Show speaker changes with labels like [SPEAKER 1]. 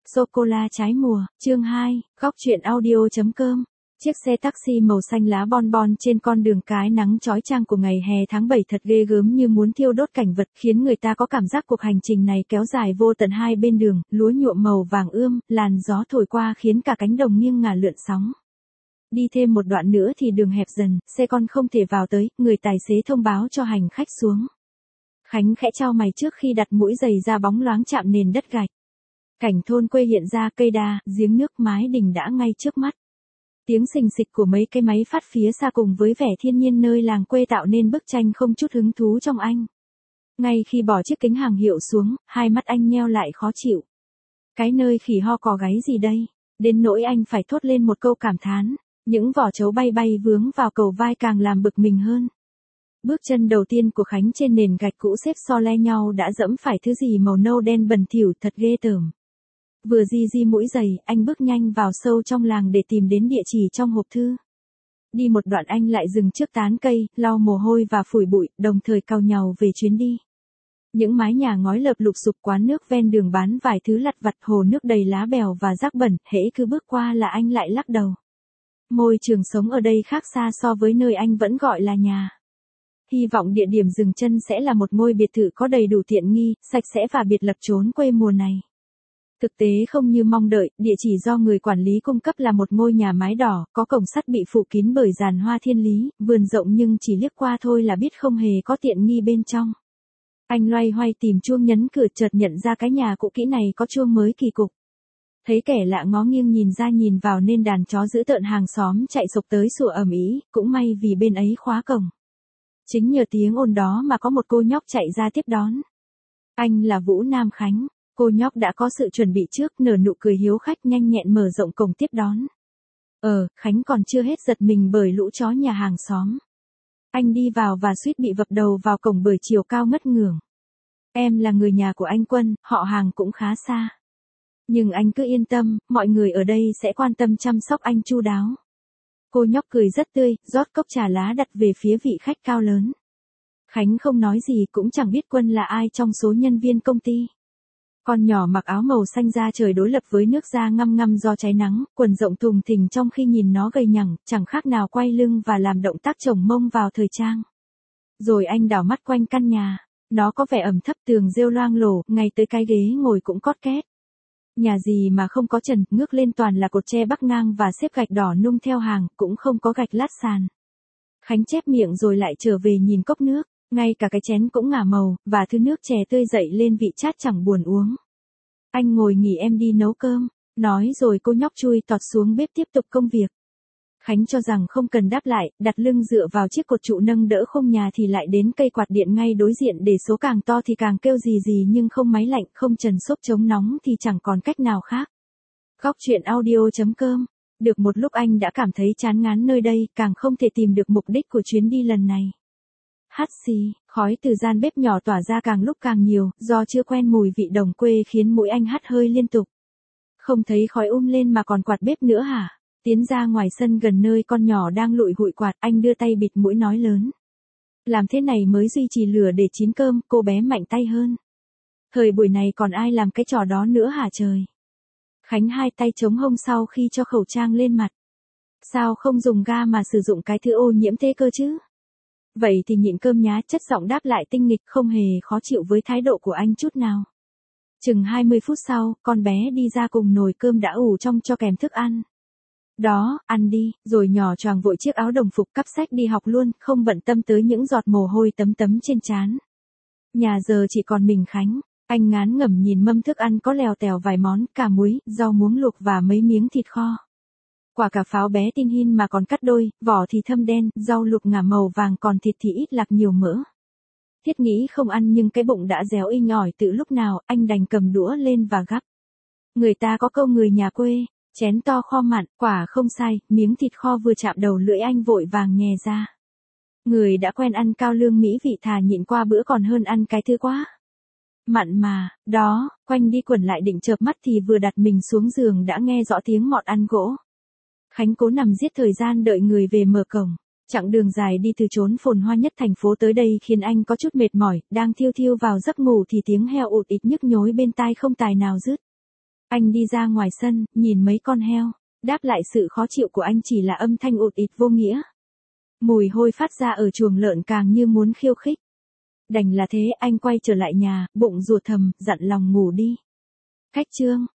[SPEAKER 1] Sô-cô-la trái mùa, chương 2, góc truyện audio.com. Chiếc xe taxi màu xanh lá bon bon trên con đường cái nắng chói chang của ngày hè tháng 7 thật ghê gớm như muốn thiêu đốt cảnh vật, khiến người ta có cảm giác cuộc hành trình này kéo dài vô tận. Hai bên đường, lúa nhuộm màu vàng ươm, làn gió thổi qua khiến cả cánh đồng nghiêng ngả lượn sóng. Đi thêm một đoạn nữa thì đường hẹp dần, xe con không thể vào tới, người tài xế thông báo cho hành khách xuống. Khánh khẽ chau mày trước khi đặt mũi giày ra bóng loáng chạm nền đất gạch. Cảnh thôn quê hiện ra, cây đa, giếng nước, mái đình đã ngay trước mắt. Tiếng xình xịch của mấy cái máy phát phía xa cùng với vẻ thiên nhiên nơi làng quê tạo nên bức tranh không chút hứng thú trong anh. Ngay khi bỏ chiếc kính hàng hiệu xuống, hai mắt anh nheo lại khó chịu. Cái nơi khỉ ho cò gáy gì đây? Đến nỗi anh phải thốt lên một câu cảm thán. Những vỏ trấu bay bay vướng vào cầu vai càng làm bực mình hơn. Bước chân đầu tiên của Khánh trên nền gạch cũ xếp so le nhau đã dẫm phải thứ gì màu nâu đen bẩn thỉu thật ghê tởm. Vừa di mũi giày, anh bước nhanh vào sâu trong làng để tìm đến địa chỉ trong hộp thư. Đi một đoạn anh lại dừng trước tán cây, lau mồ hôi và phủi bụi, đồng thời cau nhàu về chuyến đi. Những mái nhà ngói lợp lụp sụp, quán nước ven đường bán vài thứ lặt vặt, hồ nước đầy lá bèo và rác bẩn, hễ cứ bước qua là anh lại lắc đầu. Môi trường sống ở đây khác xa so với nơi anh vẫn gọi là nhà. Hy vọng địa điểm dừng chân sẽ là một ngôi biệt thự có đầy đủ tiện nghi, sạch sẽ và biệt lập chốn quê mùa này. Thực tế không như mong đợi, địa chỉ do người quản lý cung cấp là một ngôi nhà mái đỏ, có cổng sắt bị phủ kín bởi giàn hoa thiên lý, vườn rộng nhưng chỉ liếc qua thôi là biết không hề có tiện nghi bên trong. Anh loay hoay tìm chuông nhấn cửa, chợt nhận ra cái nhà cũ kỹ này có chuông mới kỳ cục. Thấy kẻ lạ ngó nghiêng nhìn ra nhìn vào nên đàn chó dữ tợn hàng xóm chạy sộc tới sủa ầm ĩ, cũng may vì bên ấy khóa cổng. Chính nhờ tiếng ồn đó mà có một cô nhóc chạy ra tiếp đón. Anh là Vũ Nam Khánh. Cô nhóc đã có sự chuẩn bị trước, nở nụ cười hiếu khách nhanh nhẹn mở rộng cổng tiếp đón. Khánh còn chưa hết giật mình bởi lũ chó nhà hàng xóm. Anh đi vào và suýt bị vập đầu vào cổng bởi chiều cao ngất ngưởng. Em là người nhà của anh Quân, họ hàng cũng khá xa. Nhưng anh cứ yên tâm, mọi người ở đây sẽ quan tâm chăm sóc anh chu đáo. Cô nhóc cười rất tươi, rót cốc trà lá đặt về phía vị khách cao lớn. Khánh không nói gì, cũng chẳng biết Quân là ai trong số nhân viên công ty. Con nhỏ mặc áo màu xanh da trời đối lập với nước da ngăm ngăm do cháy nắng, quần rộng thùng thình trong khi nhìn nó gầy nhẳng, chẳng khác nào quay lưng và làm động tác chồng mông vào thời trang. Rồi anh đảo mắt quanh căn nhà, nó có vẻ ẩm thấp, tường rêu loang lổ, ngay tới cái ghế ngồi cũng cót két. Nhà gì mà không có trần, ngước lên toàn là cột tre bắc ngang và xếp gạch đỏ nung theo hàng, cũng không có gạch lát sàn. Khánh chép miệng rồi lại trở về nhìn cốc nước. Ngay cả cái chén cũng ngả màu, và thứ nước chè tươi dậy lên vị chát chẳng buồn uống. Anh ngồi nghỉ, em đi nấu cơm. Nói rồi cô nhóc chui tọt xuống bếp tiếp tục công việc. Khánh cho rằng không cần đáp lại, đặt lưng dựa vào chiếc cột trụ nâng đỡ khung nhà thì lại đến cây quạt điện ngay đối diện, để số càng to thì càng kêu gì gì, nhưng không máy lạnh, không trần xốp chống nóng thì chẳng còn cách nào khác. Góc truyện audio.com. Được một lúc anh đã cảm thấy chán ngán nơi đây, càng không thể tìm được mục đích của chuyến đi lần này. Hắt xì, khói từ gian bếp nhỏ tỏa ra càng lúc càng nhiều, do chưa quen mùi vị đồng quê khiến mũi anh hắt hơi liên tục. Không thấy khói lên mà còn quạt bếp nữa hả? Tiến ra ngoài sân gần nơi con nhỏ đang lụi hụi quạt, anh đưa tay bịt mũi nói lớn. Làm thế này mới duy trì lửa để chín cơm, cô bé mạnh tay hơn. Thời buổi này còn ai làm cái trò đó nữa hả trời? Khánh hai tay chống hông sau khi cho khẩu trang lên mặt. Sao không dùng ga mà sử dụng cái thứ ô nhiễm thế cơ chứ? Vậy thì nhịn cơm nhá, chất giọng đáp lại tinh nghịch, không hề khó chịu với thái độ của anh chút nào. Chừng 20 phút sau, con bé đi ra cùng nồi cơm đã ủ trong cho kèm thức ăn. Đó, ăn đi, rồi nhỏ choàng vội chiếc áo đồng phục cắp sách đi học luôn, không bận tâm tới những giọt mồ hôi tấm tấm trên trán. Nhà giờ chỉ còn mình Khánh, anh ngán ngẩm nhìn mâm thức ăn có lèo tèo vài món, cà muối, rau muống luộc và mấy miếng thịt kho. Quả cà pháo bé tinh hin mà còn cắt đôi, vỏ thì thâm đen, rau luộc ngả màu vàng, còn thịt thì ít lạc nhiều mỡ. Thiết nghĩ không ăn nhưng cái bụng đã réo inh ỏi từ lúc nào, anh đành cầm đũa lên và gắp. Người ta có câu người nhà quê, chén to kho mặn, quả không sai, miếng thịt kho vừa chạm đầu lưỡi anh vội vàng nhè ra. Người đã quen ăn cao lương mỹ vị thà nhịn qua bữa còn hơn ăn cái thứ quá mặn mà. Đó, quanh đi quẩn lại định chợp mắt thì vừa đặt mình xuống giường đã nghe rõ tiếng mọt ăn gỗ. Khánh cố nằm giết thời gian đợi người về mở cổng. Chặng đường dài đi từ chốn phồn hoa nhất thành phố tới đây khiến anh có chút mệt mỏi, đang thiêu thiêu vào giấc ngủ thì tiếng heo ụt ịt nhức nhối bên tai không tài nào dứt. Anh đi ra ngoài sân, nhìn mấy con heo. Đáp lại sự khó chịu của anh chỉ là âm thanh ụt ịt vô nghĩa. Mùi hôi phát ra ở chuồng lợn càng như muốn khiêu khích. Đành là thế, anh quay trở lại nhà, bụng rủa thầm, dặn lòng ngủ đi. Khách Trương,